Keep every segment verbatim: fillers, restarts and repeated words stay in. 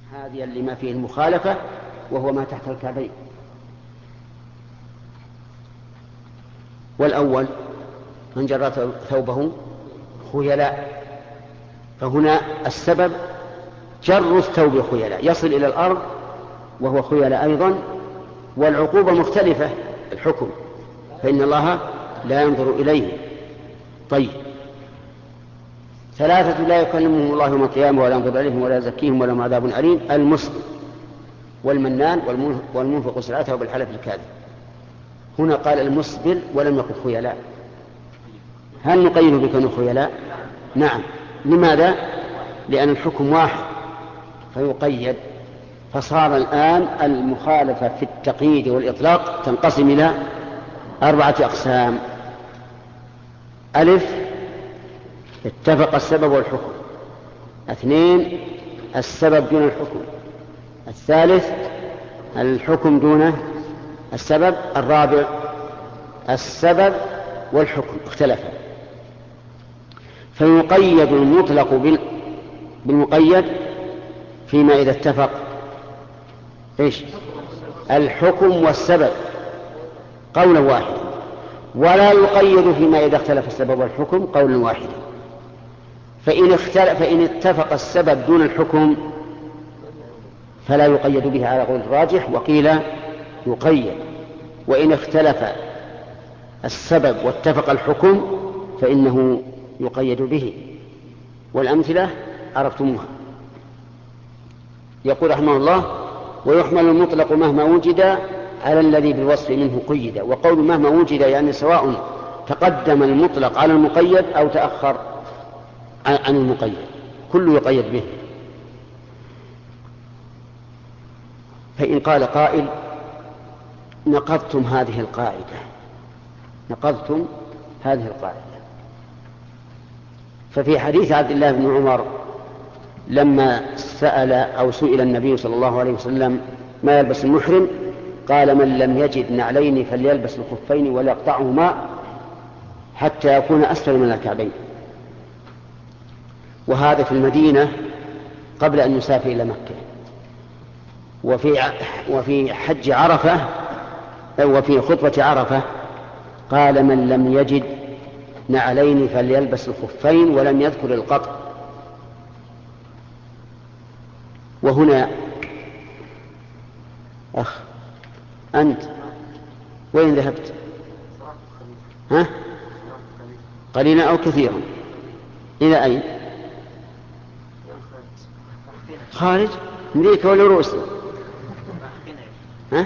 هذه لما فيه المخالفة وهو ما تحت الكعبين. والأول من جرى ثوبه خيلاء، فهنا السبب جر الثوب خيلاء يصل إلى الأرض وهو خيلاء أيضا، والعقوبة مختلفة الحكم، فإن الله لا ينظر إليه. طيب، ثلاثة لا يكلمهم الله يوم القيامة ولا ينظر إليهم ولا يزكيهم ولهم عذاب أليم: المسلم والمنان والمنفق سلعته بالحلف الكاذب. هنا قال المسبل ولم يقل خيلاء. هل نقيد بكونه خيلاء؟ نعم. لماذا؟ لأن الحكم واحد فيقيد، فصار الآن المخالفة في التقييد والإطلاق تنقسم إلى أربعة أقسام: ألف، اتفق السبب والحكم. اثنين، السبب دون الحكم. الثالث، الحكم دون السبب. الرابع، السبب والحكم اختلفا. فيقيد المطلق بالمقيد فيما إذا اتفق إيش؟ الحكم والسبب قولا واحدا، ولا يقيد فيما إذا اختلف السبب والحكم قولا واحدا. فإن, اختلف فإن اتفق السبب دون الحكم فلا يقيد به على قول الراجح، وقيل يقيد. وإن اختلف السبب واتفق الحكم فإنه يقيد به. والأمثلة عرفتموها. يقول رحمه الله: ويحمل المطلق مهما وجد على الذي بالوصف منه قيد. وقول مهما وجد يعني سواء تقدم المطلق على المقيد أو تأخر عن المقيد، كله يقيد به. فإن قال قائل: نقضتم هذه القاعدة نقضتم هذه القاعدة ففي حديث عبد الله بن عمر لما سأل أو سئل النبي صلى الله عليه وسلم ما يلبس المحرم، قال: من لم يجد نعلين فليلبس الخفين وليقطعهما حتى يكون أسفل من الكعبين. وهذا في المدينة قبل أن يسافر إلى مكة. وفي وفي حج عرفة وفي خطبة عرفة قال: من لم يجد نعلين فليلبس الخفين، ولم يذكر القطع. وهنا أخ أنت وين ذهبت؟ ها؟ قليلا أو كثيرا؟ إلى أين؟ خارج أمريكا ولا روسيا؟ ها؟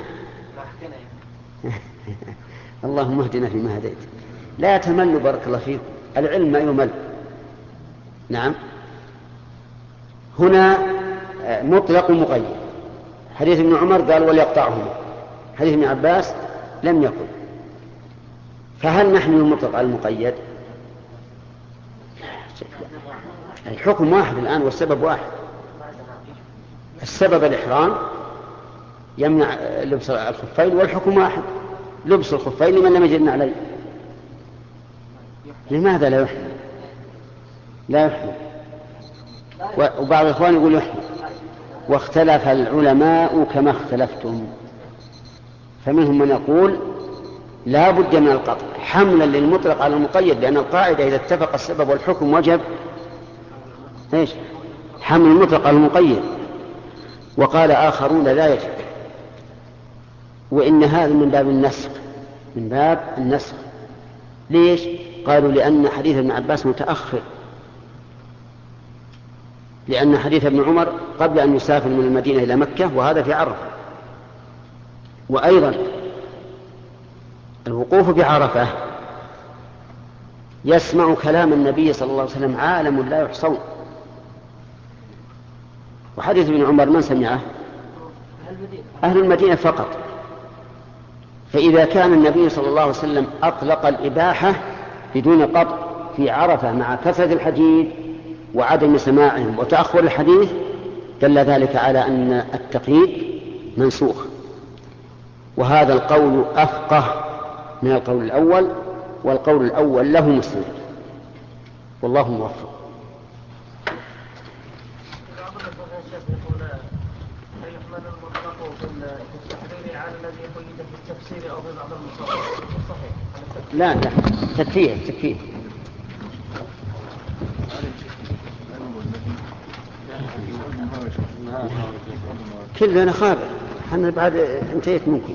اللهم اهدنا فيما هديت. لا تملوا بارك الله فيكم، العلم ما يمل. نعم. هنا مطلق مقيد. حديث ابن عمر قال: وليقطعهما. حديث ابن عباس لم يقل. فهل نحمل المطلق على المقيد؟ الحكم واحد الآن والسبب واحد. السبب الإحرام يمنع لبس الخفين، والحكم واحد: لبس الخفين لمن لم يجد عليه. لماذا لا يحمل؟ لا يحمل. وبعض الإخوان يقول يحمل. واختلف العلماء كما اختلفتم، فمنهم من يقول لا بد من القطع حملا للمطلق على المقيد، لأن القاعدة إذا اتفق السبب والحكم وجب إيش؟ حمل المطلق على المقيد. وقال آخرون لا يجب، وإن هذا من باب النسخ من باب النسخ. ليش؟ قالوا: لأن حديث ابن عباس متأخر، لأن حديث ابن عمر قبل أن يسافر من المدينة إلى مكة، وهذا في عرفة. وأيضا الوقوف بعرفة يسمع كلام النبي صلى الله عليه وسلم عالم لا يحصون. وحديث ابن عمر من سمعه؟ أهل المدينة فقط. فإذا كان النبي صلى الله عليه وسلم أطلق الإباحة بدون قطع في عرفة مع كثرة الحديث وعدم سماعهم وتأخر الحديث، دل ذلك على أن التقييد منسوخ. وهذا القول أفقه من القول الأول، والقول الأول له مسند، والله موفق. المطلق في التحرير على الذي قيد في التفسير أو في بعض المصادر صحيح؟ لا لا تكفيه تكفيه. كلنا خابر حنا بعد انتهيت ممكن.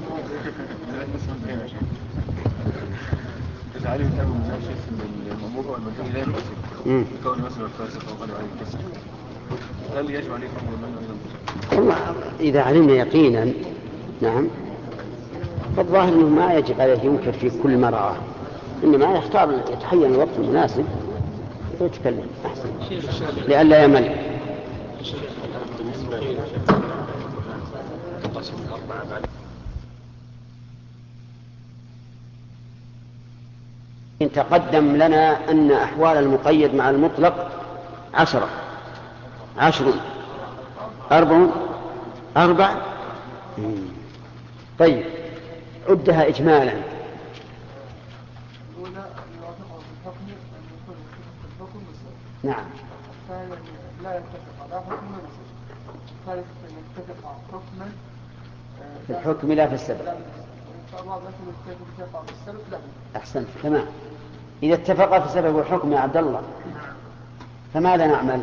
تعريف الأمر من شيء المأمور والمنهي لا ينقسم بكون مثلا الفاسق أو غير عن الفسق. هل يجب عليه الأمر والمنهي أيضا؟ والله إذا علمنا يقينا نعم فالظاهر أنه ما يجب عليه ينكر في كل ما رآه، إنما يختار يتحين الوقت المناسب ويتكلم أحسن لئلا يمل. بالنسبة لي قسم الأربعة بعد إن تقدم لنا أن أحوال المقيد مع المطلق عشرة عشر أربع أربع طيب عدها إجمالا. نعم. لا يتفق لا حكم ولا سبب. ثالث يتفق حكما في الحكم لا في السبب. أحسنت تمام. إذا اتفق في السبب والحكم يا عبد الله فماذا نعمل؟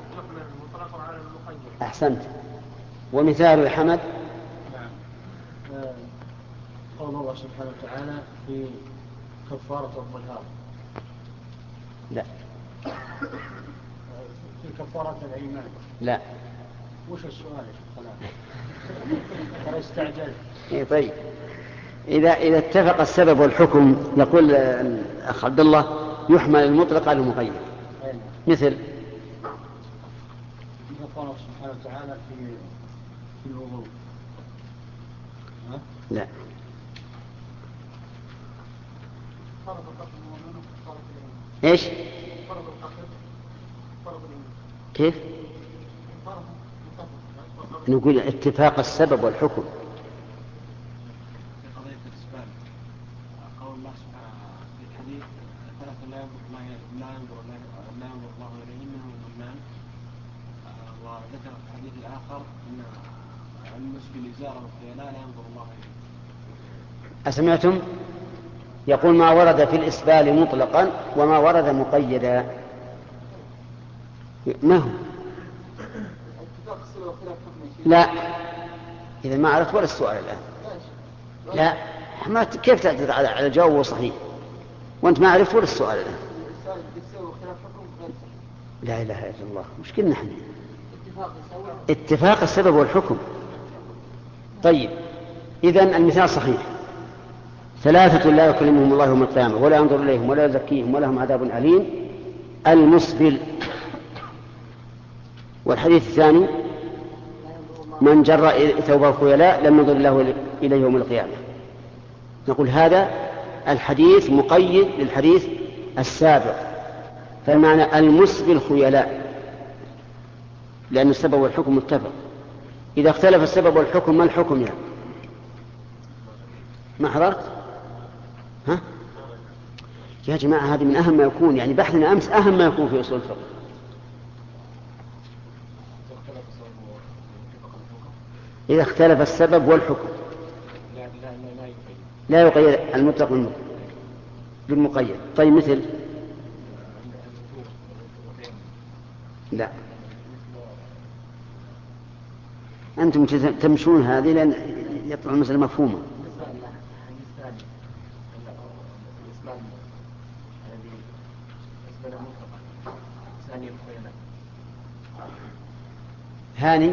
أحسنت. ومثال يا حمد؟ نعم. قول الله سبحانه وتعالى في كفارة الظهار. لا. في كفارة الأيمان. لا. وش السؤال يا شيخ؟ ترى استعجلت. إيه طيب. إذا إذا اتفق السبب والحكم يقول الأخ عبد الله يحمل المطلق على المقيد. مثل قول الله سبحانه وتعالى في في الوضوء. لا. ايش؟ كيف؟ نقول اتفاق السبب والحكم. في قضية الإسباب قول الله سبحانه في الحديث ثلاثة لا ينظر لا ينظر لا ينظر الله إليهم منهم المنان، وذكر في الحديث الآخر أن المسبل إزاره والخيلاء لا ينظر الله إليه. أسمعتم؟ يقول ما ورد في الإسبال مطلقا وما ورد مقيدا. ما هو؟ لا. إذا ما عرفت ولا السؤال الآن. لا ما كيف تعتذر على الجواب صحيح وأنت ما عرفت ولا السؤال الآن. لا إله إلا الله مشكلة نحن اتفاق السبب والحكم. طيب إذن المثال صحيح. ثلاثة لا يكلمهم الله يوم القيامة ولا ينظر إليهم ولا يزكيهم ولهم عذاب أليم المسبل. والحديث الثاني من جر ثوبه خيلاء لم ينظر الله إليه يوم القيامة. نقول هذا الحديث مقيد للحديث السابق، فالمعنى المسبل خيلاء لأن السبب والحكم متفق. إذا اختلف السبب والحكم ما الحكم يعني؟ ما حضرت؟ ها؟ يا جماعة هذه من أهم ما يكون، يعني بحثنا أمس أهم ما يكون في أصول الفقه. إذا اختلف السبب والحكم لا يقيد المطلق بالمقيد. طيب مثل؟ لا. أنتم تمشون هذه لأن يطلع المسألة مفهومة. هاني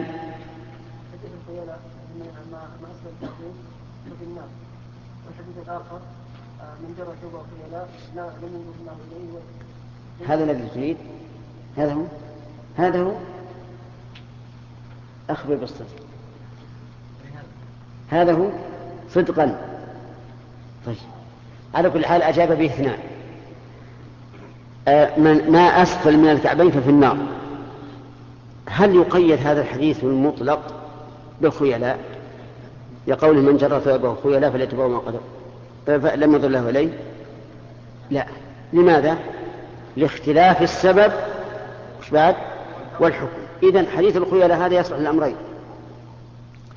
والحديث الآخر من جرى ثوبه خيلاء لا لم ينظر الله إليه. هذا الذي تريد؟ هذا هو؟ هذا هو؟ أخبر بالصدق. هذا هو صدقا. طيب على كل حال أجاب به اثنان. من ما أسفل من الكعبين ففي النار. هل يقيد هذا الحديث المطلق بالخيلاء يقول من جرى ثوبه خيلاء فليتبوأ مقعده فلم ينظر الله إليه؟ لا. لماذا؟ لاختلاف السبب والحكم. إذن حديث الخيلاء هذا يصلح للأمرين.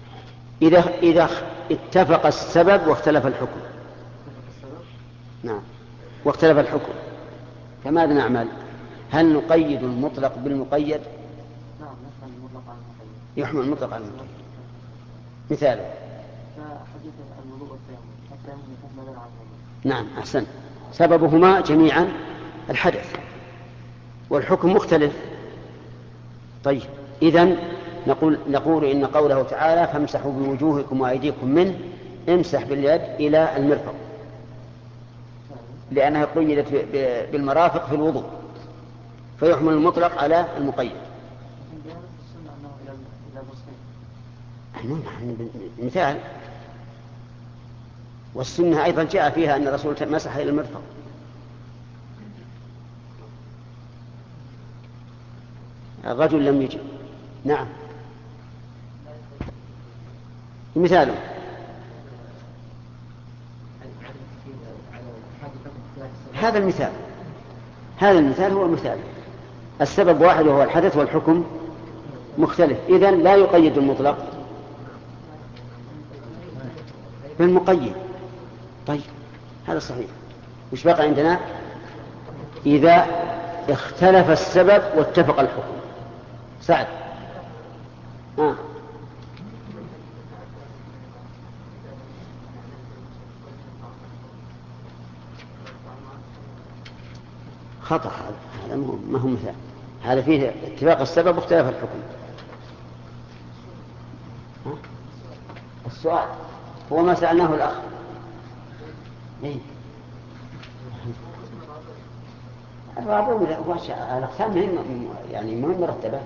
إذا إذا اتفق السبب واختلف الحكم. نعم، واختلف الحكم، فماذا نعمل؟ هل نقيد المطلق بالمقيد؟ نعم، نحمل المطلق على المقيد. يحمل المطلق على المقيد. مثاله حديث الوضوء والتيمم، التيمم يكون بدلا عن الوضوء. نعم، أحسن. سببهما جميعا الحدث والحكم مختلف. طيب، إذن نقول, نقول إن قوله تعالى فامسحوا بوجوهكم وأيديكم منه، امسح باليد إلى المرفق، لأنها قيدت بالمرافق في الوضوء، فيحمل المطلق على المقيد. مثال، والسنة أيضا جاء فيها أن الرسول مسح إلى المرفق. الرجل لم يجب. نعم، مثاله هذا المثال، هذا المثال هو المثال. السبب واحد وهو الحدث، والحكم مختلف، إذن لا يقيد المطلق بالمقيد. طيب، هذا صحيح. وش بقى عندنا؟ إذا اختلف السبب واتفق الحكم. سعد. آه. خطأ، هذا ما هو مثال، هذا فيه اتفاق السبب واختلاف الحكم. ها؟ السؤال هو ما سألناه الأخ. إيه؟ الرابع الأقسام مهم، يعني مهم مرتبة.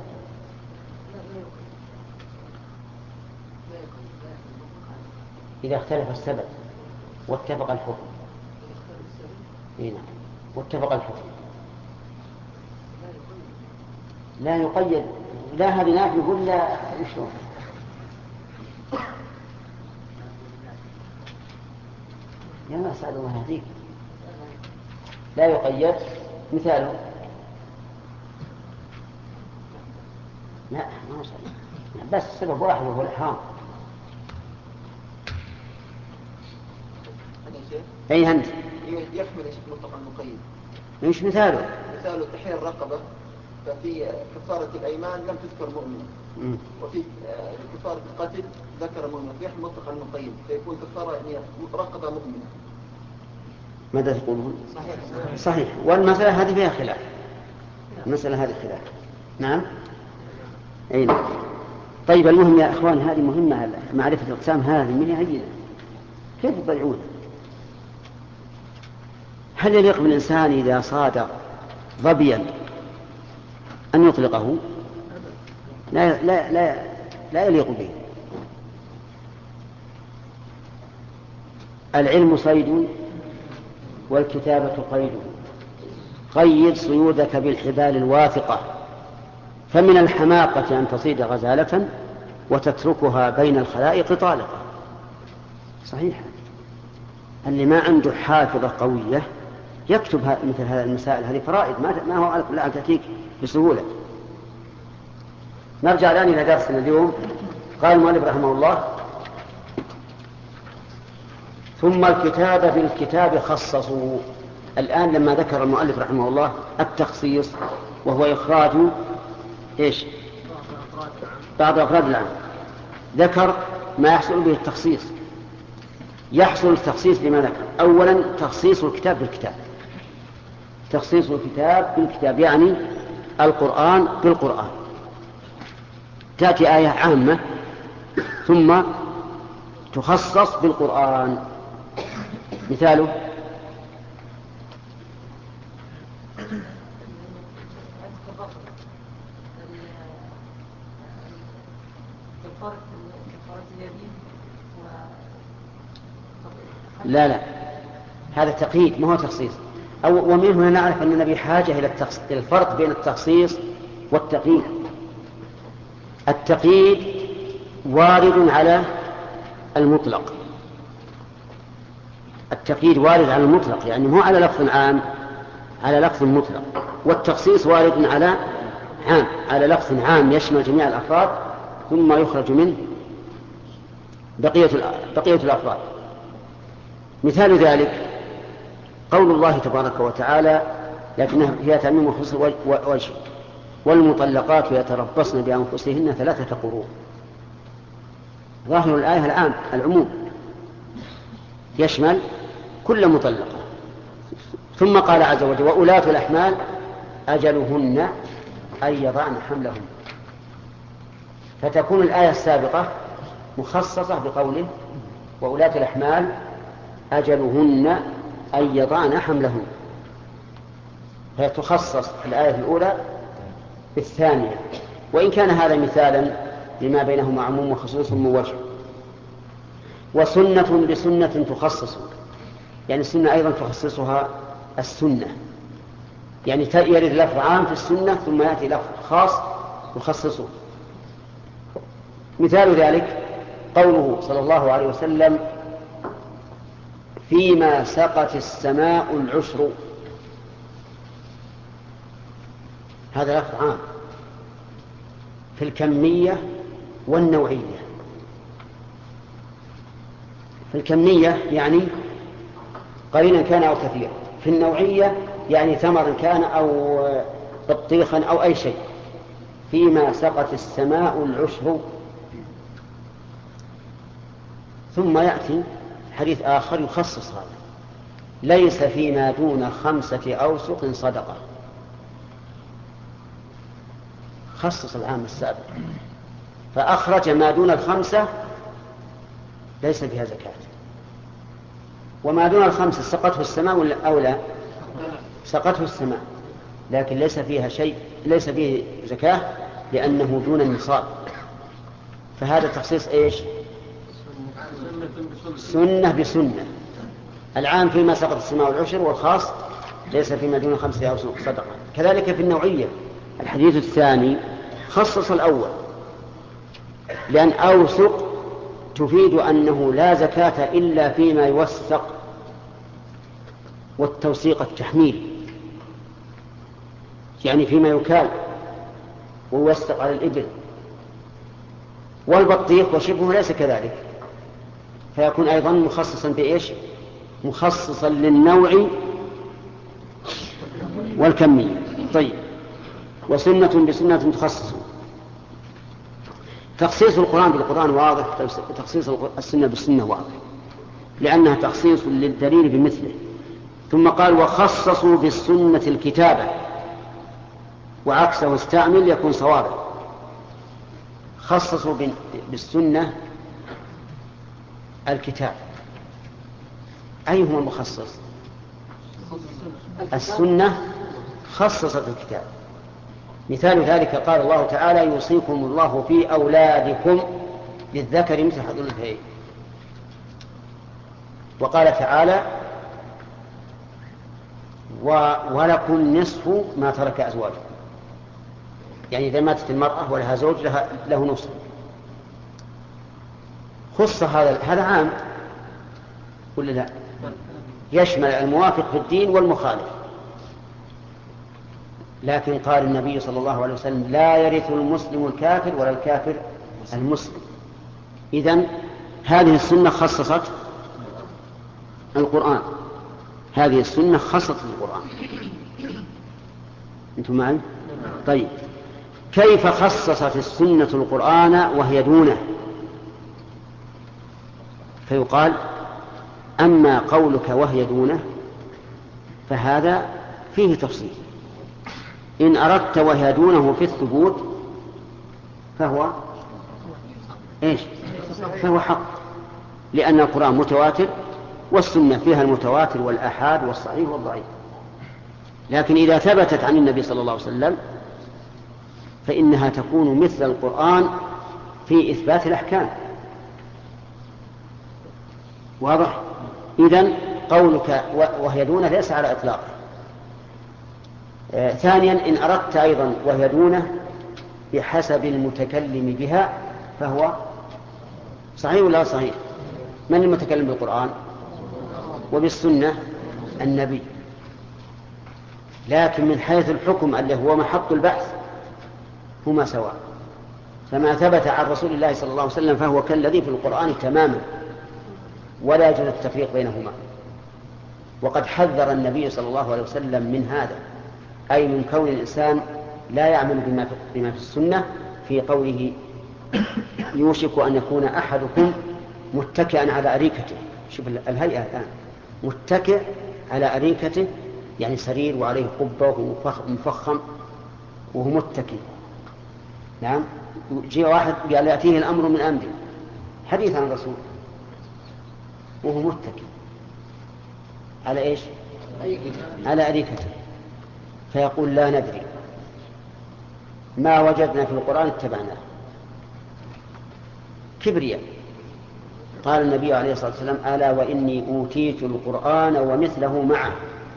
إذا اختلف السبب واتفق الحكم. إيه نعم، واتفق الحكم لا يقيد. لا، هذه نافي يقول لا يشرون. يا ما سأل الله هذيك لا يقيد. مثاله لا ما سأل، بس سبب واحد وهو الإحرام. أي أنت يحمل مطلق المقيد. مش مثاله؟ مثاله تحرير الرقبة، ففي كفارة الأيمان لم تذكر مؤمن، وفي كفارة القتل ذكر مؤمن، فيحمل مطلق المقيد، فيكون كفارة يعني رقبة مؤمنة. ماذا تقولون؟ صحيح. صحيح. والمسألة هذه فيها خلاف، المسألة هذه خلاف. نعم، أي نعم. طيب، المهم يا إخوان، هذه مهمة، معرفة الأقسام هذه من هينة، كيف تضيعون؟ هل يليق بالإنسان إذا صاد ظبيا أن يطلقه؟ لا, لا, لا, لا يليق به. العلم صيد والكتابة قيد، قيد صيودك بالحبال الواثقة، فمن الحماقة أن تصيد غزالة وتتركها بين الخلائق طالقة. صحيح، اللي ما عنده حافظة قوية يكتب مثل هذه المسائل، هذه فرائد ما هو على كل حال تأتيك بسهولة. نرجع الآن إلى درسنا اليوم. قال المؤلف رحمه الله: ثم الكتاب بالكتاب خصصوا. الآن لما ذكر المؤلف رحمه الله التخصيص وهو إخراج إيش؟ بعض أفراد العام، ذكر ما يحصل به التخصيص. يحصل التخصيص بما ذكر. أولا تخصيص الكتاب بالكتاب، تخصيص الكتاب بالكتاب يعني القرآن بالقرآن. تأتي آية عامة ثم تخصص بالقرآن. مثاله لا لا هذا تقييد ما هو تخصيص. أو ومن هنا نعرف أننا بحاجة إلى الفرق بين التخصيص والتقييد. التقييد وارد على المطلق، التقييد وارد على المطلق يعني مو على لفظ عام، على لفظ مطلق. والتخصيص وارد على عام، على لفظ عام يشمل جميع الأفراد ثم يخرج منه بقية بقية الأفراد. مثال ذلك قول الله تبارك وتعالى لكنها فيها تعميم وخصوص وجه والمطلقات يتربصن بأنفسهن ثلاثة قروء. ظاهر الآية العام العموم يشمل كل مطلقة. ثم قال عز وجل وأولاة الأحمال أجلهن أن يضعن حملهن، فتكون الآية السابقة مخصصة بقوله وأولاة الأحمال أجلهن أن يضعن حملهن، فتخصص الآية الأولى بالثانية، وإن كان هذا مثالا لما بينهما عموم وخصوص موجه. وسنة بسنة تخصص، يعني السنة أيضا تخصصها السنة، يعني يرد لفظ عام في السنة ثم يأتي لفظ خاص يخصصه. مثال ذلك قوله صلى الله عليه وسلم فيما سقت السماء العشر، هذا لفظ عام في الكمية والنوعية. في الكمية يعني قليلا كان أو كثيرا، في النوعية يعني ثمرا كان أو بطيخا أو أي شيء. فيما سقت السماء العشر. ثم يأتي حديث آخر يخصص هذا ليس فيما دون خمسة أوسق صدقة، خصص العام السابق فأخرج ما دون الخمسة ليس فيها زكاة، وما دون الخمسة سقته السماء أو لا سقته السماء لكن ليس فيها شيء، ليس فيه زكاة لأنه دون النصاب. فهذا تخصيص إيش؟ سنة بسنة. العام فيما سقط السماء والعشر، والخاص ليس فيما دون خمسة أوسق صدقة. كذلك في النوعية الحديث الثاني خصص الأول، لأن أوسق تفيد أنه لا زكاة إلا فيما يوثق، والتوثيق التحميل يعني فيما يكال ويوثق على الإبل. والبطيخ وشبهه ليس كذلك، فيكون أيضا مخصصا بإيش؟ مخصصا للنوع والكمية. طيب، وسنة بسنة تخصص. تخصيص القرآن بالقرآن واضح، تخصيص السنة بالسنة واضح، لأنها تخصيص للدليل بمثله. ثم قال وخصصوا بالسنة الكتابة، وعكسه استعمل يكون صوابا. خصصوا بالسنة الكتاب، أيهما مخصص؟ السنة خصصت الكتاب. مثال ذلك قال الله تعالى يوصيكم الله في أولادكم للذكر مثل حظ الأنثيين. وقال تعالى ولكم نصف ما ترك أزواجكم، يعني إذا ماتت المرأة ولها زوج لها له نصف. خص هذا هذا عام ولا لا؟ يشمل الموافق في الدين والمخالف. لكن قال النبي صلى الله عليه وسلم لا يرث المسلم الكافر ولا الكافر المسلم. إذن هذه السنة خصصت القرآن، هذه السنة خصصت القرآن. أنتم معي؟ طيب، كيف خصصت السنة القرآن وهي دونه؟ فيقال أما قولك وهي دونه فهذا فيه تفصيل. إن أردت وهي دونه في الثبوت فهو إيش؟ فهو حق، لأن القرآن متواتر والسنة فيها المتواتر والآحاد والصحيح والضعيف. لكن إذا ثبتت عن النبي صلى الله عليه وسلم فإنها تكون مثل القرآن في إثبات الأحكام. واضح؟ إذن قولك وهي دونه ليس على إطلاقه. آه ثانيا إن أردت أيضا وهي دونه بحسب المتكلم بها فهو صحيح ولا صحيح؟ من المتكلم بالقرآن؟ وبالسنة النبي. لكن من حيث الحكم اللي هو محط البحث هما سواء، فما ثبت عن رسول الله صلى الله عليه وسلم فهو كالذي في القرآن تماما، ولا يجوز التفريق بينهما. وقد حذر النبي صلى الله عليه وسلم من هذا، أي من كون الإنسان لا يعمل بما بما في السنة، في قوله يوشك أن يكون أحدكم متكئا على أريكته. شوف الهيئة الآن، متكئ على أريكته، يعني سرير وعليه قبة ومفخم وهو متكئ. نعم، جاء واحد قال يأتيه الأمر من أمره، حديث عن الرسول، وهو متكئ على إيش؟ على أريكته، فيقول لا ندري، ما وجدنا في القرآن اتبعناه. كبرياء. قال النبي عليه الصلاة والسلام: ألا وإني أوتيت القرآن ومثله معه.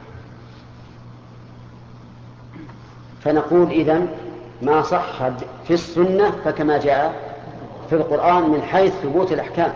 فنقول إذن ما صح في السنة فكما جاء في القرآن من حيث ثبوت الأحكام.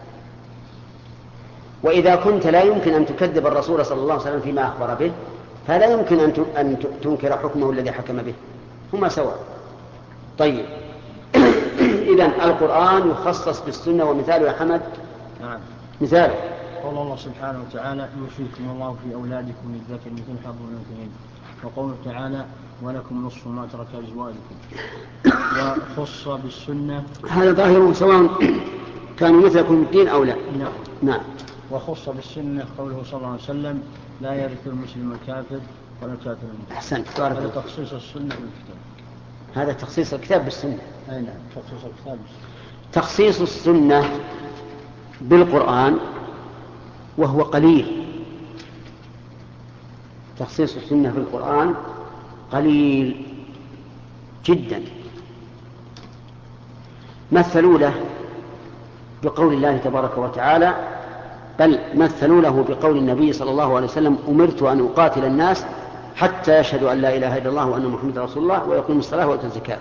وإذا كنت لا يمكن أن تكذب الرسول صلى الله عليه وسلم فيما أخبر به، فلا يمكن أن تنكر حكمه الذي حكم به، هما سواء. طيب، إذن القرآن يخصص بالسنة، ومثاله يا حمد؟ نعم. مثاله قال الله سبحانه وتعالى: يوصيكم الله في أولادكم للذكر مثل حظ الأنثيين. وقوله تعالى: ولكم نصف ما ترك أزواجكم. وخص بالسنة، هذا ظاهره سواء كانوا مثلكم الدين أو لا. نعم. نعم. وخص بالسنة قوله صلى الله عليه وسلم: لا يرث المسلم الكافر ولا الكافر المسلم. أحسنت. هذا تخصيص السنة بالكتاب. هذا تخصيص الكتاب بالسنة. أي نعم، تخصيص الكتاب بالسنة. تخصيص السنة بالقرآن وهو قليل. تخصيص السنة بالقرآن قليل جدا. مثلوا له بقول الله تبارك وتعالى، بل مثلوا له بقول النبي صلى الله عليه وسلم: أمرت أن أقاتل الناس حتى يشهدوا أن لا إله إلا الله وأن محمد رسول الله ويقيموا الصلاة ويؤتوا الزكاة.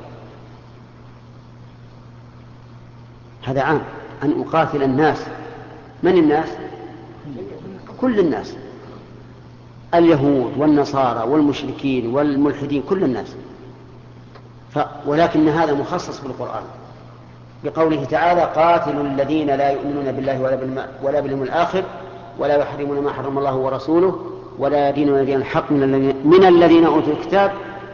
هذا عام، أن أقاتل الناس. من الناس؟ كل الناس، اليهود والنصارى والمشركين والملحدين، كل الناس. ف... ولكن هذا مخصص بالقرآن بقوله تعالى: قاتلوا الذين لا يؤمنون بالله ولا, بالم... ولا باليوم الآخر ولا يحرمون ما حرم الله ورسوله ولا يدينون دين الحق من الذين, من الذين أوتوا الكتاب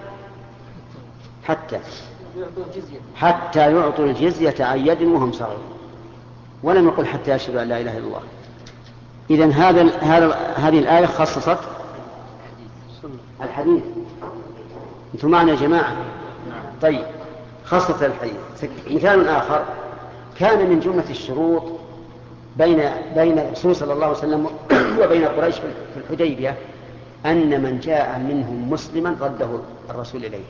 حتى حتى يعطوا الجزية عن يد وهم صاغرون. ولم يقل حتى يشهدوا أن لا إله إلا الله. إذن هذا هذا هذه الآية خصصت الحديث. أنتم معنا يا جماعة؟ طيب، خصصت الحديث. مثال آخر: كان من جملة الشروط بين بين الرسول صلى الله عليه وسلم وبين قريش في الحديبية أن من جاء منهم مسلما رده الرسول إليه.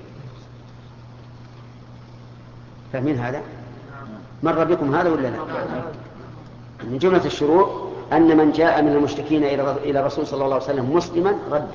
فمن هذا مر بكم هذا ولا لا؟ من جملة الشروط أن من جاء من المشركين إلى الرسول صلى الله عليه وسلم مسلما رده.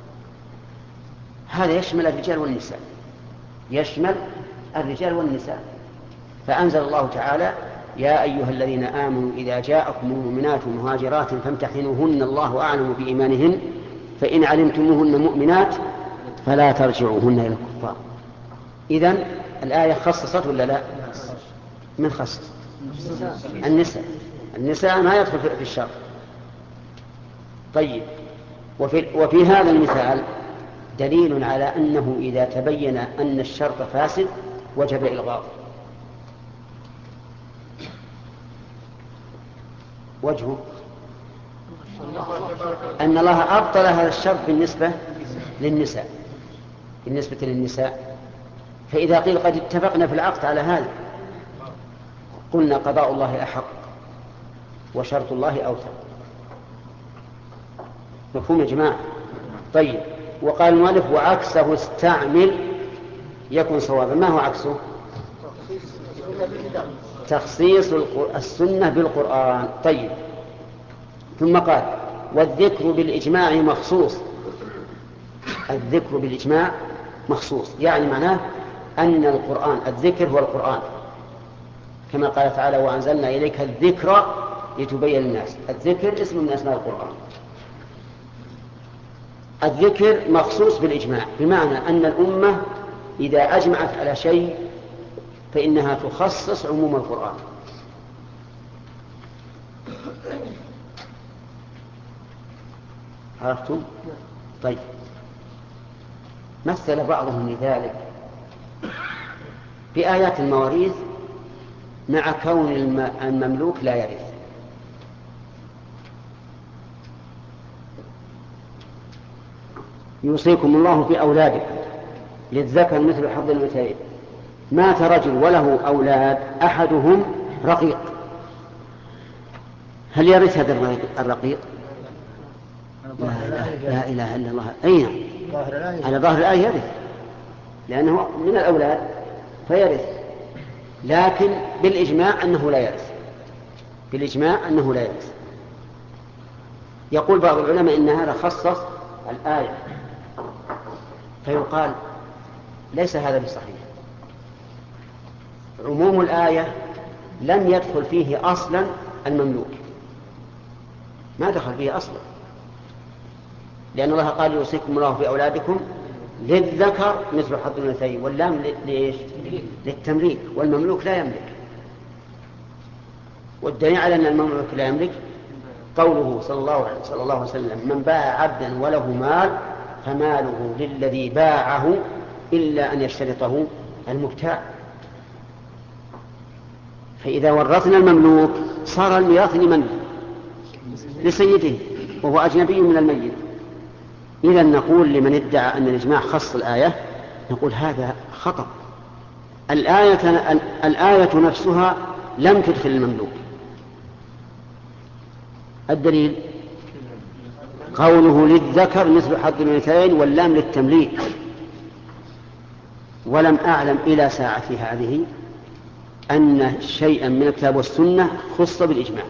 هذا يشمل الرجال والنساء، يشمل الرجال والنساء. فأنزل الله تعالى: يا أيها الذين آمنوا إذا جاءكم المؤمنات مهاجرات فامتحنوهن الله أعلم بإيمانهن فإن علمتموهن مؤمنات فلا ترجعوهن إلى الكفار. إذن الآية خصصت ولا لا؟ من خصص؟ النساء. النساء ما يدخل في الشر. طيب، وفي, وفي هذا المثال دليل على أنه إذا تبين أن الشرط فاسد وجب إلغاؤه. وجهه أن الله أبطل هذا الشرط بالنسبة للنساء بالنسبة للنساء فإذا قيل قد اتفقنا في العقد على هذا قلنا قضاء الله أحق وشرط الله أوثق. مفهوم يا جماعة؟ طيب، وقال المؤلف: وعكسه استعمل يكون صوابا. ما هو عكسه؟ تخصيص السنة بالقرآن. طيب، ثم قال: والذكر بالإجماع مخصوص. الذكر بالإجماع مخصوص، يعني معناه أن القرآن، الذكر هو القرآن، كما قال تعالى: وأنزلنا إليك الذكر لتبين للناس. الذكر اسم من أسماء القرآن. الذكر مخصوص بالإجماع، بمعنى أن الأمة إذا أجمعت على شيء فإنها تخصص عموم القرآن. عرفتم؟ طيب، مثل بعضهم لذلك بآيات المواريث مع كون المملوك لا يرث. يوصيكم الله في أولادكم للذكر مثل حظ الأنثيين. مات رجل وله أولاد أحدهم رقيق، هل يرث هذا الرقيق؟ لا إله, لا إله إلا الله. أين؟ على ظاهر الآية يرث، لأنه من الأولاد فيرث، لكن بالإجماع أنه لا يرث، بالإجماع أنه لا يرث. يقول بعض العلماء إن هذا خصص الآية، فيقال ليس هذا بصحيح. عموم الآية لم يدخل فيه أصلا المملوك، ما دخل فيه أصلا، لأن الله قال يوصيكم الله في أولادكم للذكر مثل حظ الأنثيين، واللام لإيش؟ للتمليك، والمملوك لا يملك. والدليل على أن المملوك لا يملك قوله صلى الله عليه صلى الله عليه وسلم: من باع عبدا وله مال فماله للذي باعه إلا أن يشترطه المبتاع. فإذا ورثنا المملوك صار الميراث لمن؟ لسيده، وهو أجنبي من الميت. إذا نقول لمن ادعى أن الإجماع خص الآية، نقول هذا خطأ. الآية, الآية نفسها لم تدخل المملوك. الدليل قوله للذكر مثل حظ الأنثيين، واللام للتمليك. ولم أعلم إلى ساعتي هذه أن شيئا من الكتاب والسنة خص بالإجماع،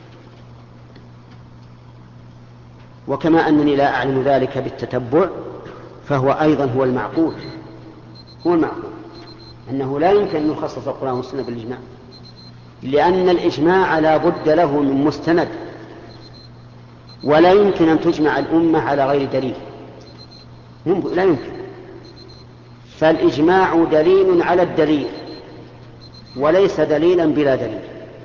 وكما أنني لا أعلم ذلك بالتتبع، فهو أيضا هو المعقول، هو المعقول أنه لا يمكن أن يخصص القرآن والسنة بالإجماع، لأن الإجماع لا بد له من مستند، ولا يمكن أن تجمع الأمة على غير دليل، لا يمكن. فالإجماع دليل على الدليل، وليس دليلا بلا دليل.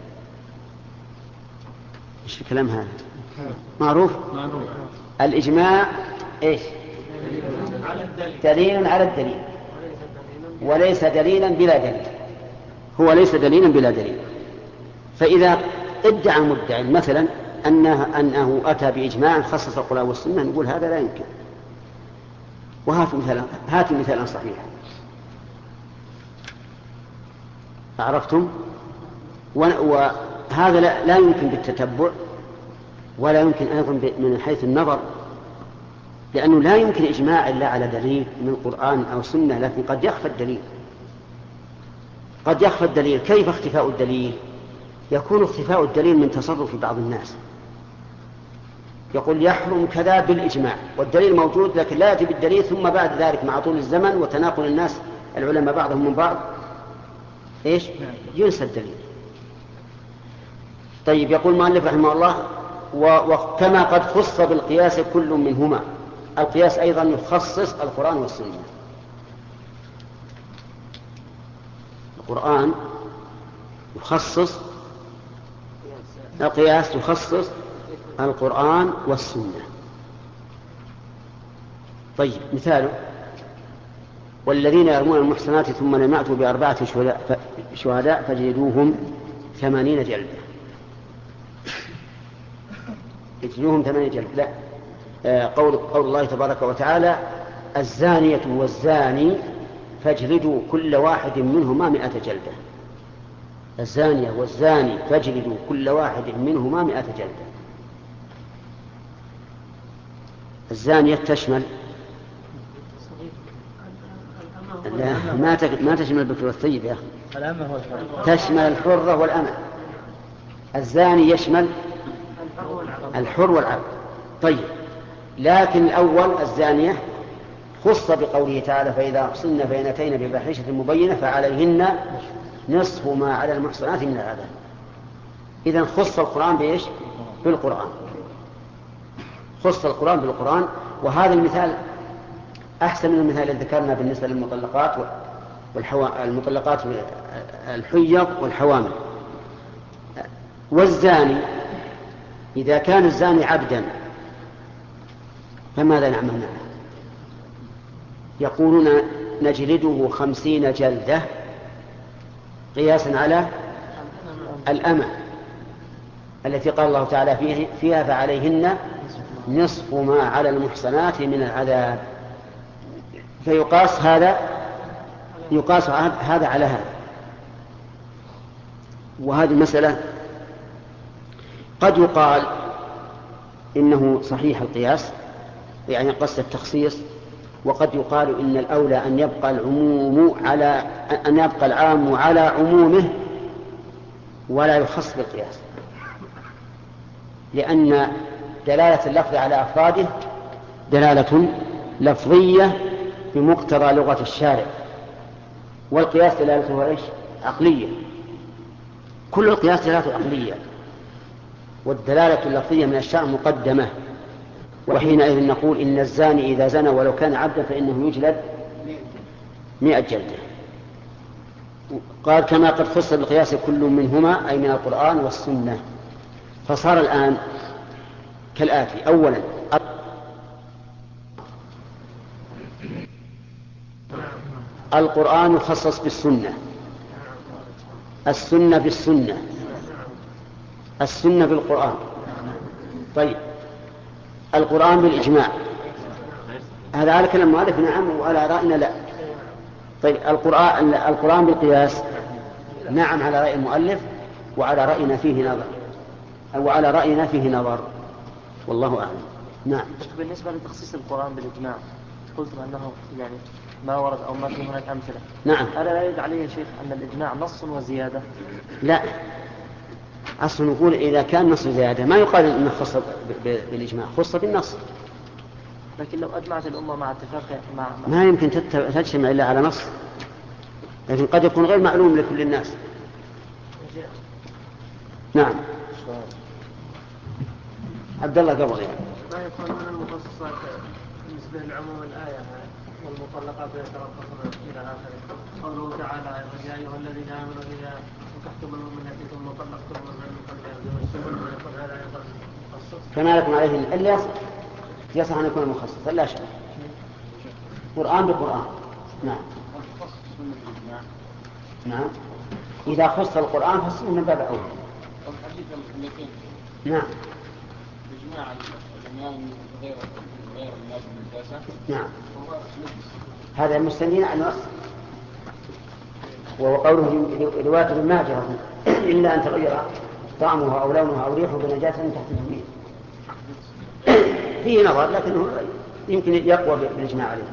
ايش الكلام هذا؟ معروف؟ معروف. الإجماع ايش؟ دليل على الدليل، وليس دليلا بلا دليل. هو ليس دليلا بلا دليل. فإذا ادعى مدعي مثلا أنه, أنه أتى بإجماع خصص القرآن والسنة، نقول هذا لا يمكن. وهات مثلا هات مثالا صحيحا. عرفتم؟ وهذا لا, لا يمكن بالتتبع، ولا يمكن أيضا من حيث النظر، لأنه لا يمكن إجماع إلا على دليل من القرآن أو السنة، لكن قد يخفى الدليل، قد يخفى الدليل. كيف اختفاء الدليل؟ يكون اختفاء الدليل من تصرف بعض الناس، يقول يحرم كذا بالإجماع، والدليل موجود لكن لا يأتي بالدليل، ثم بعد ذلك مع طول الزمن وتناقل الناس العلماء بعضهم من بعض إيش؟ ينسى الدليل. طيب، يقول المؤلف رحمه الله: وكما قد خص بالقياس كل منهما. القياس أيضا يخصص القرآن والسنة. القرآن يخصص، القياس يخصص القرآن والسنة. طيب، مثاله: والذين يرمون المحصنات ثم لم يأتوا بأربعة شهداء فجلدوهم ثمانين جلدة. يجلدوهم ثمانين جلدة. لا، قول, قول الله تبارك وتعالى: الزانية والزاني فاجلدوا كل واحد منهما مئة جلدة. الزانية والزاني فاجلدوا كل واحد منهما مئة جلدة. الزانية تشمل لا، ما ما تشمل البكر والثيب يا أخي، تشمل الحرة والأمة. الزاني يشمل الحر والعبد. طيب، لكن الأول الزانية خص بقوله تعالى: فإذا أحصن فإن أتين بفاحشة مبينة فعليهن نصف ما على المحصنات من العذاب. إذن خص القرآن بإيش؟ بالقرآن، خص القرآن بالقرآن. وهذا المثال أحسن من المثال الذي ذكرنا بالنسبة للمطلقات والمطلقات الحيض والحوامل. والزاني إذا كان الزاني عبدا فماذا نعمل معه؟ يقولون نجلده خمسين جلدة قياسا على الأمة التي قال الله تعالى فيها فعليهن نصف ما على المحصنات من العذاب. فيقاس هذا يقاس هذا على هذا. وهذه المسألة قد يقال إنه صحيح القياس يعني قصد التخصيص، وقد يقال إن الأولى أن يبقى العموم على أن يبقى العام على عمومه ولا يخص بالقياس، لأن دلالة اللفظ على أفراده دلالة لفظية بمقتضى لغة الشارع، والقياس دلالته إيش؟ عقلية. كل القياس دلالته عقلية، والدلالة اللفظية من الشرع مقدمة. وحينئذ نقول إن الزاني إذا زنى ولو كان عبدا فإنه يجلد مئة جلدة. قال كما قد خص بالقياس كل منهما أي من القرآن والسنة. فصار الآن كالآتي: أولا القرآن يخصص بالسنة، السنة بالسنة، السنة بالقرآن. طيب القرآن بالإجماع، هذا على كلام المؤلف نعم، وعلى رأينا لا. طيب القرآن القرآن بالقياس نعم على رأي المؤلف، وعلى رأينا فيه نظر، أو على رأينا فيه نظر، والله أعلم. نعم. بالنسبة لتخصيص القرآن بالإجماع قلتم أنه يعني ما ورد أو ما في هناك أمثلة. نعم. ألا لا يدل عليه يا شيخ أن الإجماع نص وزيادة؟ لا، أصلا نقول إذا كان نص زيادة ما يقال إنه خص بالإجماع، خص بالنص. لكن لو أجمعت الأمة مع اتفاق مع ما يمكن تجتمع إلا على نص، لكن قد يكون غير معلوم لكل الناس. نعم. عبد الله قبل يعني. ما يكون من المخصصات بالنسبة لعموم الآية والمطلقات يتربصن إلى آخره. قوله تعالى: يا أيها الذين آمنوا إذا نكحتم المؤمنات ثم طلقتموهن من قبل أن يمسوهن ويكون هذا أيضا مخصص. فما لكم عليه إلا يصح أن يكون مخصصا لا شك. قرآن بقرآن. نعم. نعم. إذا خص القرآن فالسنة من باب أولى. نعم. إجماع الإمام غير غير اللازم النجاسة. نعم. هذا المستندين على النص. وقوله رواية ابن ماجه إلا أن تغير طعمها أو لونها أو ريحه بنجاسة تحت الجميع فيه نظر، لكنه يمكن يقوى بالإجماع عليه.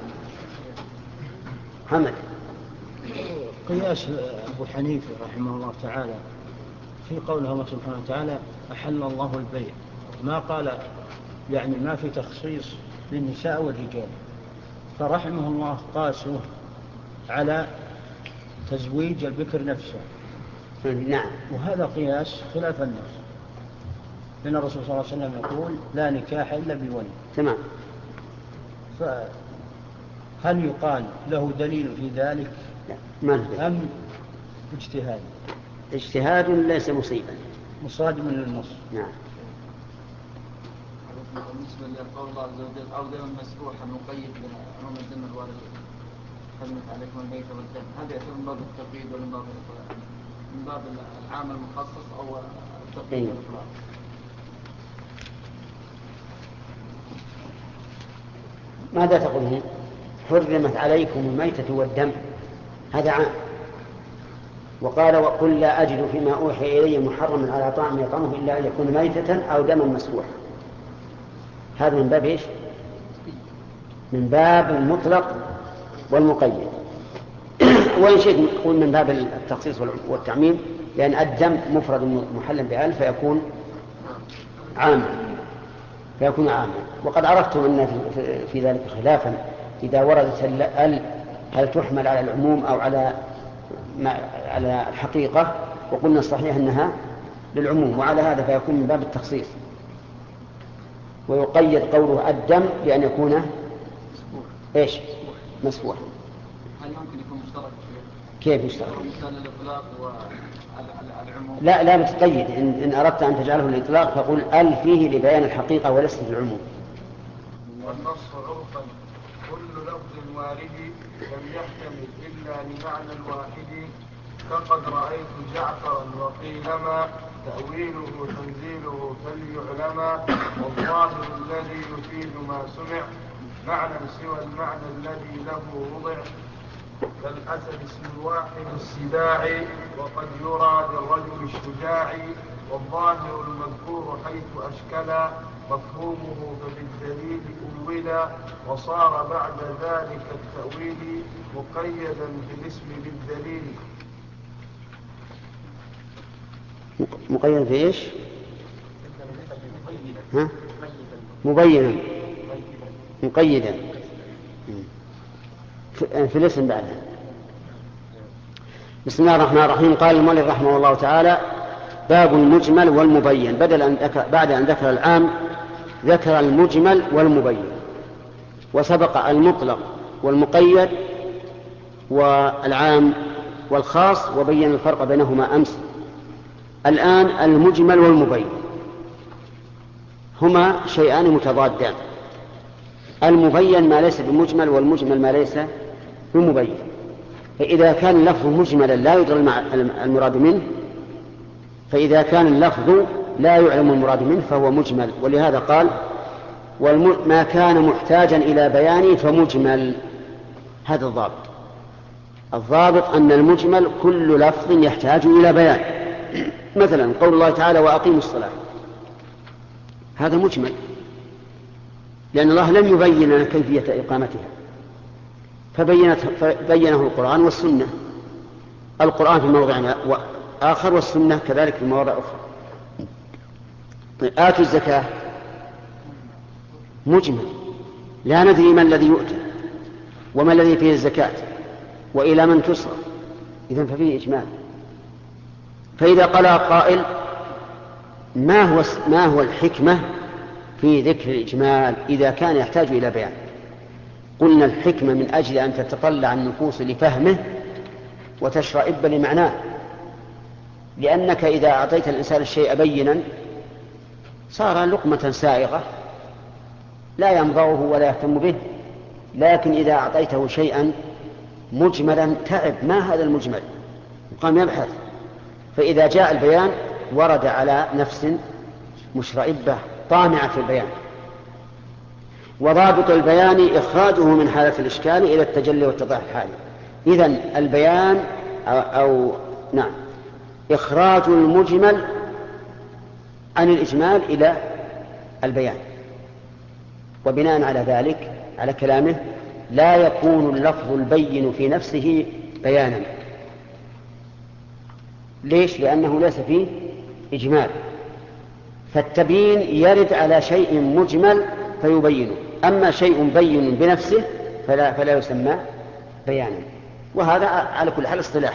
محمد. قياس أبو حنيفة رحمه الله تعالى في قوله الله سبحانه وتعالى: أحل الله البيع، ما قال يعني ما في تخصيص للنساء والرجال، فرحمه الله قاسه على تزويج البكر نفسه. نعم. وهذا قياس خلاف النص، لأن الرسول صلى الله عليه وسلم يقول: لا نكاح إلا بولي. تمام. فهل يقال له دليل في ذلك؟ لا، ما له دليل. أم اجتهاد؟ اجتهاد ليس مصيبا، مصادم للنص. نعم. بالنسبة لقول الله عز وجل: أو دم مسفوحا مقيد بعموم الدم الوارد حرمت عليكم الميت والدم، هذا يعتبر من باب التقييد ولا من باب من باب العام المخصص أو التقييد والإطلاق؟ ماذا تقولون؟ حرمت عليكم الميتة والدم، هذا عام. وقال: وقل لا أجد فيما أوحي إلي محرما على طعام يطعمه إلا أن يكون ميتة أو دما مسفوحا. هذا من باب إيش؟ من باب المطلق والمقيد. وإن شئت نقول من باب التخصيص والتعميم، لأن الدم مفرد محل بأل فيكون عاما فيكون عاما. وقد عرفتم أن في ذلك خلافا إذا وردت ال هل تحمل على العموم أو على على الحقيقة، وقلنا الصحيح أنها للعموم، وعلى هذا فيكون من باب التخصيص. ويقيد قوله الدم بأن يكون إيش؟ مسفوح. هل يمكن يكون مشترك كيف يشترط؟ مثال الإطلاق والعموم. لا لا بتقيد، إن, إن أردت أن تجعله الإطلاق فقل ال فيه لبيان الحقيقة وليس في العموم. والنص عرفا كل لفظ وارد لم يحتمل إلا لمعنى الواحد، فقد رأيت جعفرا وقيلما تأويله تنزيله فليعلما، والظاهر الذي يفيد ما سمع معنى سوى المعنى الذي له وضع، كالأسد اسم واحد السباع وقد يرى للرجل الشجاع، والظاهر المذكور حيث أشكلا مفهومه فبالدليل أولا، وصار بعد ذلك التأويل مقيدا في الاسم بالدليل. مقيدا في إيش؟ ها؟ مبينا مقيدا في الاسم بعدها. بسم الله الرحمن الرحيم. قال المؤلف رحمه الله تعالى: باب المجمل والمبين. بدل أن ذكر بعد أن ذكر العام ذكر المجمل والمبين، وسبق المطلق والمقيد والعام والخاص وبين الفرق بينهما أمس. الآن المجمل والمبين هما شيئان متضادان. المبين ما ليس بمجمل، والمجمل ما ليس بمبين. فإذا كان اللفظ مجملا لا يدرى المراد منه، فإذا كان اللفظ لا يعلم المراد منه فهو مجمل. ولهذا قال: ما كان محتاجا إلى بيان فمجمل. هذا الضابط. الضابط أن المجمل كل لفظ يحتاج إلى بيان. مثلا قول الله تعالى: وأقيموا الصلاة، هذا مجمل، لأن الله لم يبين لنا كيفية إقامتها، فبينه القرآن والسنة. القرآن في موضع آخر والسنة كذلك في مواضع أخرى. آتوا الزكاة مجمل، لا ندري ما الذي يؤتى وما الذي فيه الزكاة وإلى من تصرف، إذن ففيه إجمال. فإذا قال قائل: ما هو ما هو الحكمة في ذكر الإجمال إذا كان يحتاج إلى بيان؟ قلنا: الحكمة من أجل أن تتطلع النفوس لفهمه وتشرئب لمعناه، لأنك إذا أعطيت الإنسان الشيء بينا صار لقمة سائغة لا يمضغه ولا يهتم به. لكن إذا أعطيته شيئا مجملا تعب: ما هذا المجمل؟ وقام يبحث. فإذا جاء البيان ورد على نفس مشرئبة طامعة في البيان. وضابط البيان إخراجه من حالة الإشكال إلى التجلي والتضاح الحالي. إذن البيان أو, أو نعم إخراج المجمل عن الإجمال إلى البيان. وبناء على ذلك على كلامه لا يكون اللفظ البين في نفسه بيانا. ليش؟ لأنه ليس فيه إجمال. فالتبيين يرد على شيء مجمل فيبينه، أما شيء بين بنفسه فلا, فلا يسمى بيانا. وهذا على كل حال اصطلاح.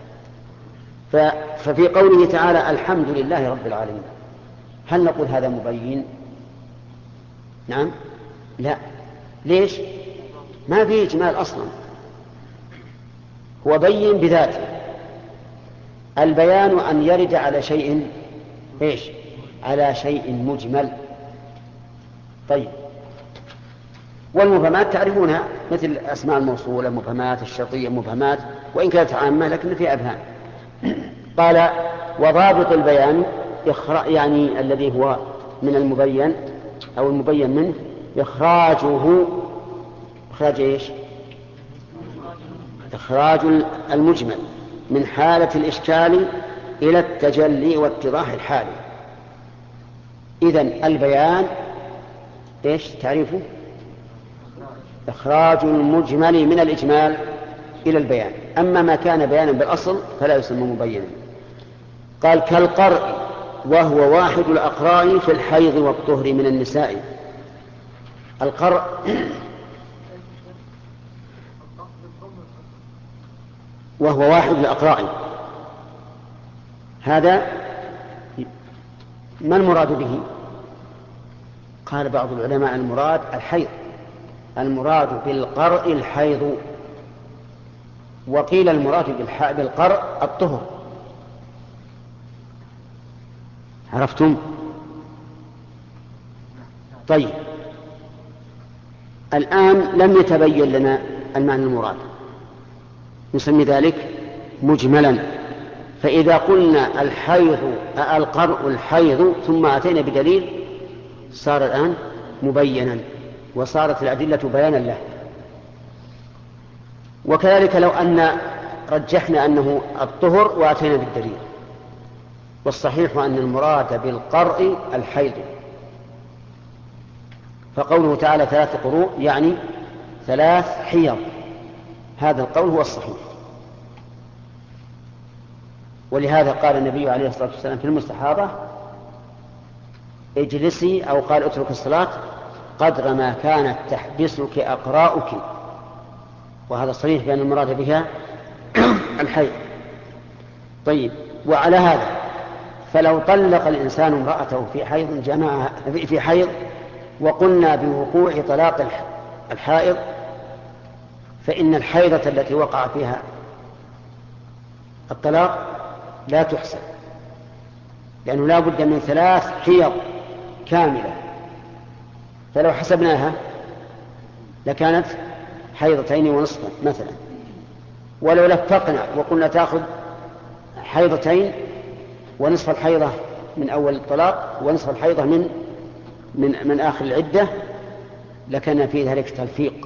ففي قوله تعالى: الحمد لله رب العالمين، هل نقول هذا مبين؟ نعم؟ لا. ليش؟ ما فيه إجمال أصلا، هو بين بذاته. البيان أن يرد على شيء إيش؟ على شيء مجمل. طيب، والمبهمات تعرفونها مثل أسماء الموصولة، مبهمات الشرطية، مبهمات وإن كانت عامة لكن في أبهام. قال: وضابط البيان يعني الذي هو من المبين أو المبين منه إخراجه. إخراج إيش؟ إخراج المجمل من حالة الإشكال إلى التجلي واتضاح الحالي. إذن البيان إيش تعريفه؟ إخراج المجمل من الإجمال إلى البيان. أما ما كان بيانا بالأصل فلا يسمى مبينا. قال: كالقرء وهو واحد الأقراء في الحيض والطهر من النساء. القرء وهو واحد الأقراء، هذا ما المراد به؟ قال بعض العلماء: المراد الحيض، المراد بالقرء الحيض. وقيل المراد بالقرء الطهر. عرفتم؟ طيب الآن لم يتبين لنا المعنى المراد، نسمي ذلك مجملا. فإذا قلنا الحيض القرء الحيض ثم أتينا بدليل صار الآن مبينا وصارت الأدلة بيانا له. وكذلك لو أن رجحنا أنه الطهر وأتينا بالدليل، والصحيح أن المراد بالقرء الحيض. فقوله تعالى ثلاث قروء يعني ثلاث حيض، هذا القول هو الصحيح. ولهذا قال النبي عليه الصلاة والسلام في المستحاضة اجلسي، أو قال اترك الصلاة قدر ما كانت تحبسك أقراؤك، وهذا صريح بأن المراد بها الحيض. طيب وعلى هذا فلو طلق الإنسان امرأته في حيض جماعة في حيض وقلنا بوقوع طلاق الحائض، فإن الحيضة التي وقع فيها الطلاق لا تحسب، لأنه لا بد من ثلاث حيض كاملة، فلو حسبناها لكانت حيضتين ونصفا مثلا. ولو لفقنا وقلنا تأخذ حيضتين ونصف الحيضة من أول الطلاق ونصف الحيضة من من من آخر العدة لكان في ذلك تلفيق.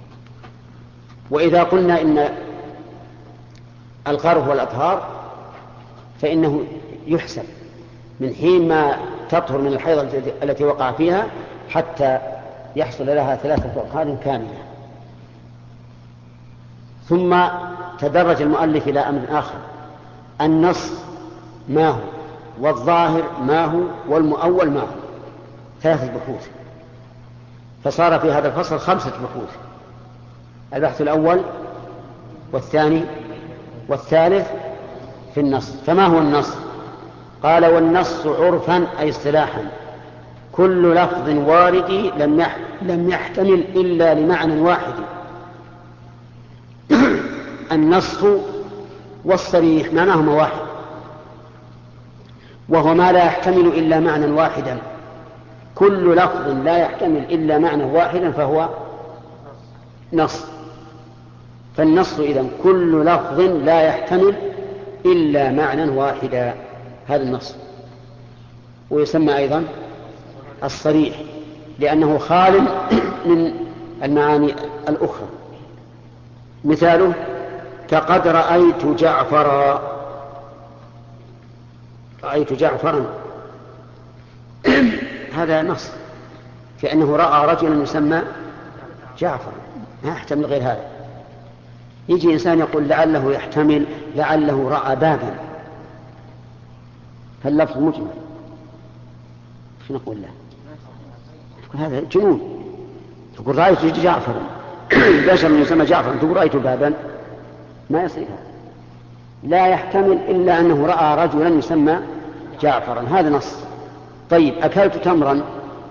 وإذا قلنا إن القرء والأطهار فإنه يحسب من حين ما تطهر من الحيضة التي وقع فيها حتى يحصل لها ثلاثة أطهار كاملة. ثم تدرج المؤلف إلى أمر آخر، النص ما هو، والظاهر ما هو، والمؤول ما هو، ثلاثة بحوث. فصار في هذا الفصل خمسة بحوث: البحث الأول والثاني والثالث في النص. فما هو النص؟ قال والنص عرفا أي اصطلاحا كل لفظ وارد لم لم يحتمل إلا لمعنى واحد. النص والصريح معناهما واحد، وهو ما لا يحتمل إلا معنى واحدا. كل لفظ لا يحتمل إلا معنى واحدا فهو نص. فالنص إذن كل لفظ لا يحتمل إلا معنى واحدا، هذا النص. ويسمى أيضا الصريح لأنه خال من المعاني الأخرى. مثاله كقد رأيت جعفرا، رأيت جعفرا هذا نص، كأنه رأى رجلا يسمى جعفر، ما يحتمل غير هذا. يجي إنسان يقول لعله يحتمل لعله رأى بابا، فاللفظ مجمل، شو نقول له؟ هذا جنون. تقول رأيت جعفر بشر يسمى جعفر، تقول رأيت بابا، ما يصير هذا. لا يحتمل إلا أنه رأى رجلا يسمى جعفرا، هذا نص. طيب أكلت تمرا،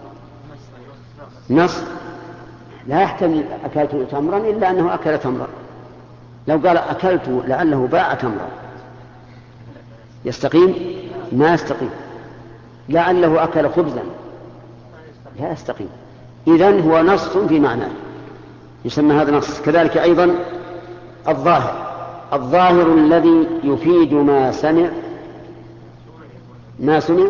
نص لا يحتمل أكلت تمرا إلا أنه أكل تمرا. لو قال أكلت لعله باع تمرا يستقيم؟ ما يستقيم. لعله أكل خبزا لا يستقيم. إذن هو نص في معناه، يسمى هذا نص. كذلك أيضا الظاهر، الظاهر الذي يفيد ما سمع ما سمع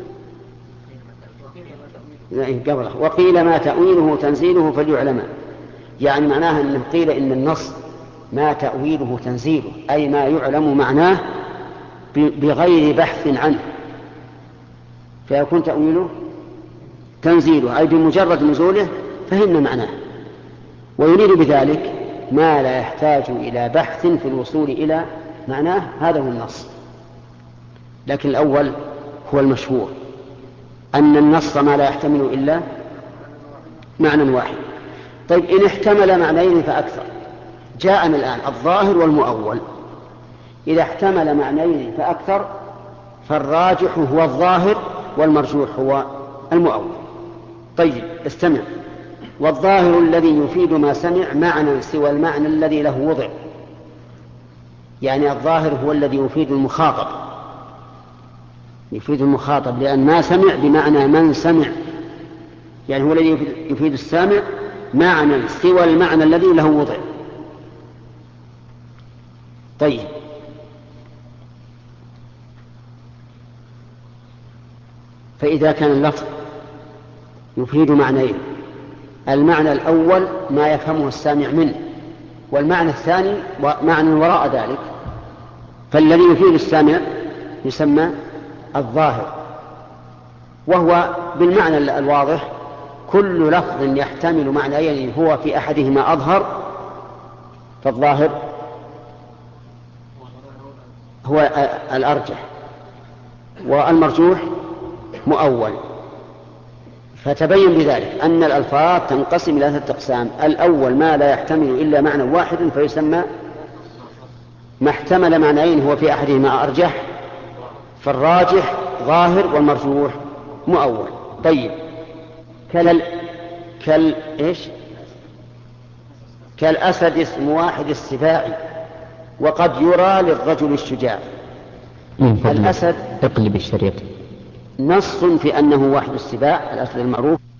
قبله. وقيل ما تأويله تنزيله فليعلم، يعني معناها أنه قيل إن النص ما تأويله تنزيله، أي ما يعلم معناه بغير بحث عنه، فيكون تأويله تنزيله، أي بمجرد نزوله فهمنا معناه. ويريد بذلك ما لا يحتاج إلى بحث في الوصول إلى معناه، هذا هو النص. لكن الأول هو المشهور، أن النص ما لا يحتمل إلا معنى واحد. طيب إن احتمل معنيين فأكثر، جاءنا الآن الظاهر والمؤول. إذا احتمل معنيين فأكثر فالراجح هو الظاهر والمرجوح هو المؤول. طيب استمع. والظاهر الذي يفيد ما سمع معنى سوى المعنى الذي له وضع، يعني الظاهر هو الذي يفيد المخاطب، يفيد المخاطب، لأن ما سمع بمعنى من سمع، يعني هو الذي يفيد السامع معنى سوى المعنى الذي له وضع. طيب، فإذا كان اللفظ يفيد معنيين، المعنى الأول ما يفهمه السامع منه، والمعنى الثاني معنى وراء ذلك، فالذي يفيد السامع يسمى الظاهر، وهو بالمعنى الواضح كل لفظ يحتمل معنيين هو في أحدهما أظهر فالظاهر هو الأرجح، والمرجوح مؤول. فتبين بذلك أن الألفاظ تنقسم إلى ثلاثة أقسام: الأول ما لا يحتمل إلا معنى واحد فيسمى ما احتمل معنيين هو في أحدهما أرجح فالراجح ظاهر، والمرجوح مؤول. طيب، كال كال إيش كالأسد اسم واحد السباع وقد يرى للرجل الشجاع. الأسد اقلب الشريط. نص في أنه واحد السباع، الأسد المعروف،